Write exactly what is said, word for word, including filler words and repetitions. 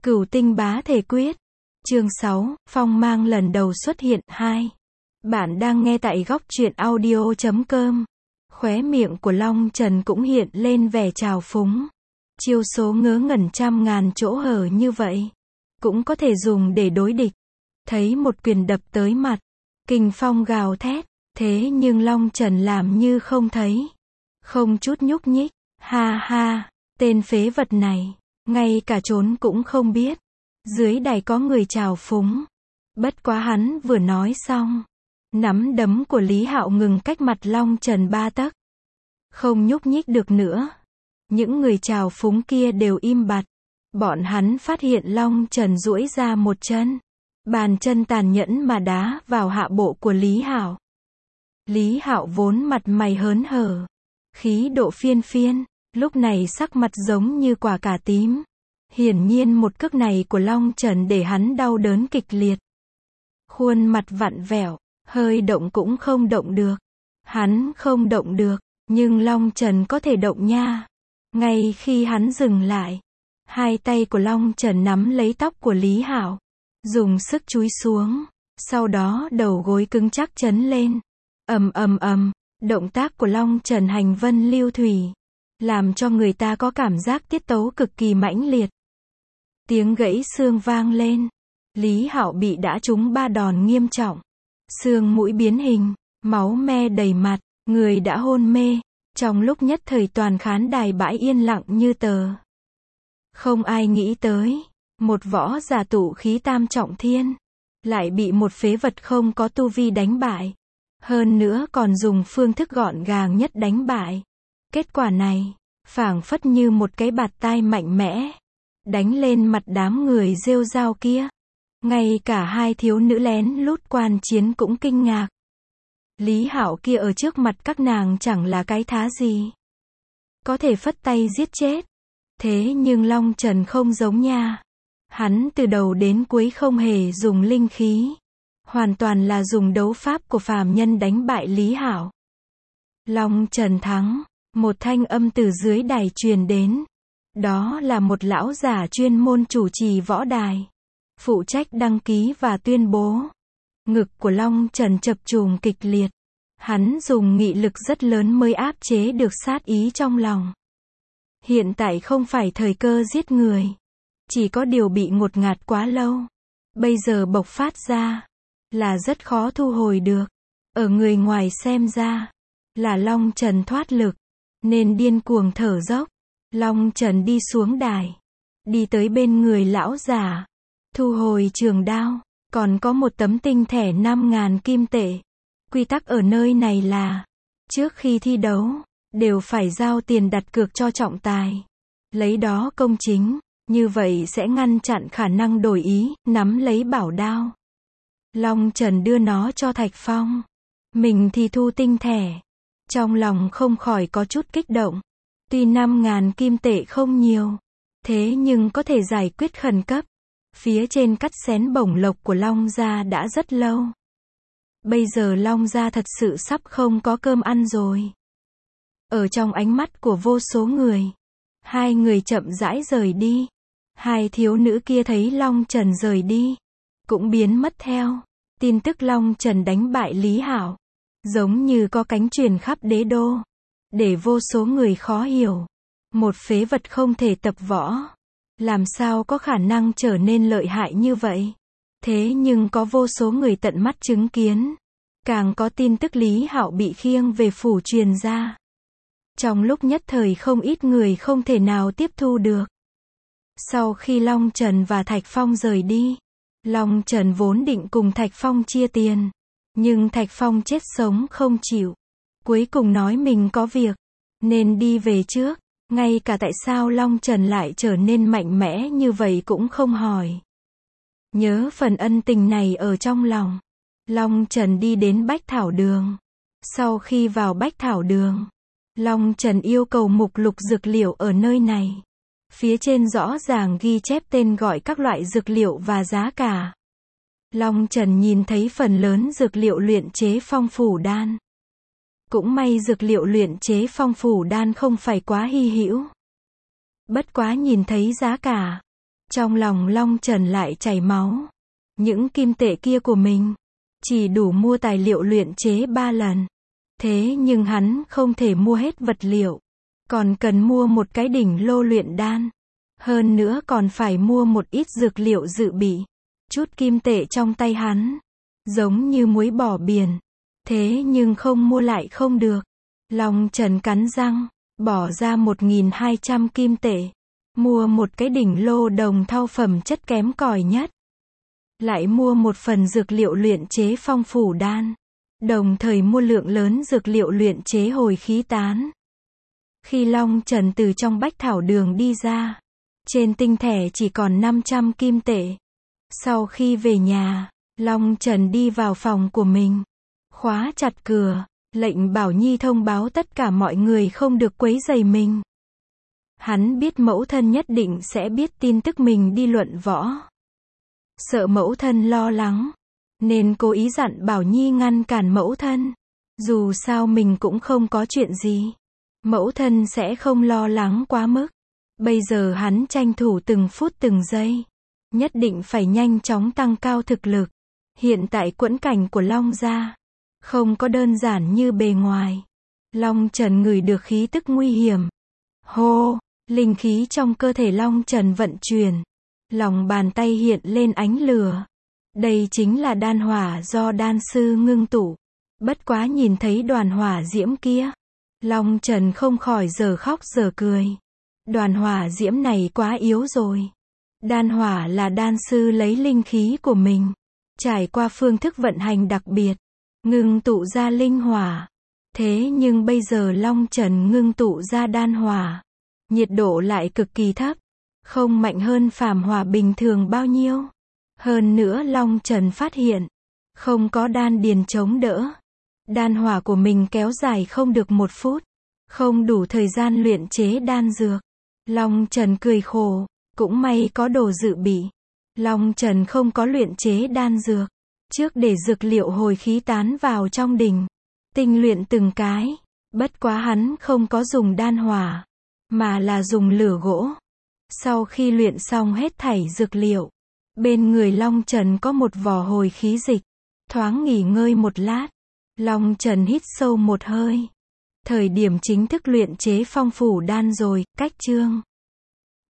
Cửu tinh bá thể quyết. Chương sáu, phong mang lần đầu xuất hiện. Hai. Bạn đang nghe tại góc truyện audio chấm com. Khóe miệng của Long Trần cũng hiện lên vẻ trào phúng. Chiêu số ngớ ngẩn trăm ngàn chỗ hở như vậy, cũng có thể dùng để đối địch. Thấy một quyền đập tới mặt, kình phong gào thét, thế nhưng Long Trần làm như không thấy. Không chút nhúc nhích, ha ha, tên phế vật này, ngay cả trốn cũng không biết. Dưới đài có người trào phúng. Bất quá hắn vừa nói xong, nắm đấm của Lý Hạo ngừng cách mặt Long Trần ba tấc. Không nhúc nhích được nữa. Những người trào phúng kia đều im bặt. Bọn hắn phát hiện Long Trần duỗi ra một chân. Bàn chân tàn nhẫn mà đá vào hạ bộ của Lý Hạo. Lý Hạo vốn mặt mày hớn hở, khí độ phiên phiên, lúc này sắc mặt giống như quả cà tím. Hiển nhiên một cước này của Long Trần để hắn đau đớn kịch liệt. Khuôn mặt vặn vẹo, hơi động cũng không động được. Hắn không động được, nhưng Long Trần có thể động nha. Ngay khi hắn dừng lại, hai tay của Long Trần nắm lấy tóc của Lý Hạo, dùng sức chúi xuống, sau đó đầu gối cứng chắc chấn lên. Ầm ầm ầm, động tác của Long Trần hành vân lưu thủy, làm cho người ta có cảm giác tiết tấu cực kỳ mãnh liệt. Tiếng gãy xương vang lên. Lý Hạo bị đả trúng ba đòn nghiêm trọng. Xương mũi biến hình, máu me đầy mặt, người đã hôn mê. Trong lúc nhất thời toàn khán đài bãi yên lặng như tờ. Không ai nghĩ tới, một võ giả tụ khí tam trọng thiên, lại bị một phế vật không có tu vi đánh bại. Hơn nữa còn dùng phương thức gọn gàng nhất đánh bại. Kết quả này, phảng phất như một cái bạt tai mạnh mẽ, đánh lên mặt đám người rêu rao kia. Ngay cả hai thiếu nữ lén lút quan chiến cũng kinh ngạc. Lý Hạo kia ở trước mặt các nàng chẳng là cái thá gì, có thể phất tay giết chết. Thế nhưng Long Trần không giống nha. Hắn từ đầu đến cuối không hề dùng linh khí, hoàn toàn là dùng đấu pháp của phàm nhân đánh bại Lý Hạo. Long Trần thắng. Một thanh âm từ dưới đài truyền đến. Đó là một lão giả chuyên môn chủ trì võ đài, phụ trách đăng ký và tuyên bố. Ngực của Long Trần chập trùng kịch liệt. Hắn dùng nghị lực rất lớn mới áp chế được sát ý trong lòng. Hiện tại không phải thời cơ giết người, chỉ có điều bị ngột ngạt quá lâu. Bây giờ bộc phát ra, là rất khó thu hồi được. Ở người ngoài xem ra, là Long Trần thoát lực, nên điên cuồng thở dốc. Long Trần đi xuống đài, đi tới bên người lão già, thu hồi trường đao, còn có một tấm tinh thẻ năm ngàn kim tệ. Quy tắc ở nơi này là, trước khi thi đấu, đều phải giao tiền đặt cược cho trọng tài. Lấy đó công chính, như vậy sẽ ngăn chặn khả năng đổi ý, nắm lấy bảo đao. Long Trần đưa nó cho Thạch Phong. Mình thì thu tinh thẻ. Trong lòng không khỏi có chút kích động. Tuy năm ngàn kim tệ không nhiều, thế nhưng có thể giải quyết khẩn cấp. Phía trên cắt xén bổng lộc của Long gia đã rất lâu. Bây giờ Long gia thật sự sắp không có cơm ăn rồi. Ở trong ánh mắt của vô số người, hai người chậm rãi rời đi. Hai thiếu nữ kia thấy Long Trần rời đi, cũng biến mất theo. Tin tức Long Trần đánh bại Lý Hạo, giống như có cánh truyền khắp đế đô, để vô số người khó hiểu. Một phế vật không thể tập võ, làm sao có khả năng trở nên lợi hại như vậy? Thế nhưng có vô số người tận mắt chứng kiến. Càng có tin tức Lý Hạo bị khiêng về phủ truyền ra. Trong lúc nhất thời không ít người không thể nào tiếp thu được. Sau khi Long Trần và Thạch Phong rời đi, Long Trần vốn định cùng Thạch Phong chia tiền. Nhưng Thạch Phong chết sống không chịu. Cuối cùng nói mình có việc, nên đi về trước. Ngay cả tại sao Long Trần lại trở nên mạnh mẽ như vậy cũng không hỏi. Nhớ phần ân tình này ở trong lòng, Long Trần đi đến Bách Thảo Đường. Sau khi vào Bách Thảo Đường, Long Trần yêu cầu mục lục dược liệu ở nơi này. Phía trên rõ ràng ghi chép tên gọi các loại dược liệu và giá cả. Long Trần nhìn thấy phần lớn dược liệu luyện chế phong phủ đan. Cũng may dược liệu luyện chế phong phủ đan không phải quá hy hữu. Bất quá nhìn thấy giá cả, Trong lòng Long Trần lại chảy máu. Những kim tệ kia của mình chỉ đủ mua tài liệu luyện chế ba lần. Thế nhưng hắn không thể mua hết vật liệu, còn cần mua một cái đỉnh lô luyện đan. Hơn nữa còn phải mua một ít dược liệu dự bị. Chút kim tệ trong tay hắn giống như muối bỏ biển. Thế nhưng không mua lại không được. Long Trần cắn răng, bỏ ra một nghìn hai trăm kim tệ, mua một cái đỉnh lô đồng thau phẩm chất kém cỏi nhất. Lại mua một phần dược liệu luyện chế phong phủ đan, đồng thời mua lượng lớn dược liệu luyện chế hồi khí tán. Khi Long Trần từ trong bách thảo đường đi ra, trên tinh thẻ chỉ còn năm trăm kim tệ. Sau khi về nhà, Long Trần đi vào phòng của mình, khóa chặt cửa, lệnh Bảo Nhi thông báo tất cả mọi người không được quấy rầy mình. Hắn biết mẫu thân nhất định sẽ biết tin tức mình đi luận võ. Sợ mẫu thân lo lắng, nên cố ý dặn Bảo Nhi ngăn cản mẫu thân. Dù sao mình cũng không có chuyện gì, mẫu thân sẽ không lo lắng quá mức. Bây giờ hắn tranh thủ từng phút từng giây, nhất định phải nhanh chóng tăng cao thực lực. Hiện tại quẫn cảnh của Long gia không có đơn giản như bề ngoài. Long Trần ngửi được khí tức nguy hiểm. Hô, linh khí trong cơ thể Long Trần vận chuyển. Lòng bàn tay hiện lên ánh lửa. Đây chính là đan hỏa do đan sư ngưng tụ. Bất quá nhìn thấy đoàn hỏa diễm kia, Long Trần không khỏi giờ khóc giờ cười. Đoàn hỏa diễm này quá yếu rồi. Đan hỏa là đan sư lấy linh khí của mình, trải qua phương thức vận hành đặc biệt, ngưng tụ ra linh hỏa. Thế nhưng bây giờ Long Trần ngưng tụ ra đan hỏa, nhiệt độ lại cực kỳ thấp, không mạnh hơn phàm hỏa bình thường bao nhiêu. Hơn nữa Long Trần phát hiện, không có đan điền chống đỡ. Đan hỏa của mình kéo dài không được một phút, không đủ thời gian luyện chế đan dược. Long Trần cười khổ, cũng may có đồ dự bị. Long Trần không có luyện chế đan dược, trước để dược liệu hồi khí tán vào trong đỉnh, tinh luyện từng cái. Bất quá hắn không có dùng đan hỏa, mà là dùng lửa gỗ. Sau khi luyện xong hết thảy dược liệu, bên người Long Trần có một vò hồi khí dịch. Thoáng nghỉ ngơi một lát, Long Trần hít sâu một hơi. Thời điểm chính thức luyện chế phong phủ đan rồi, cách chương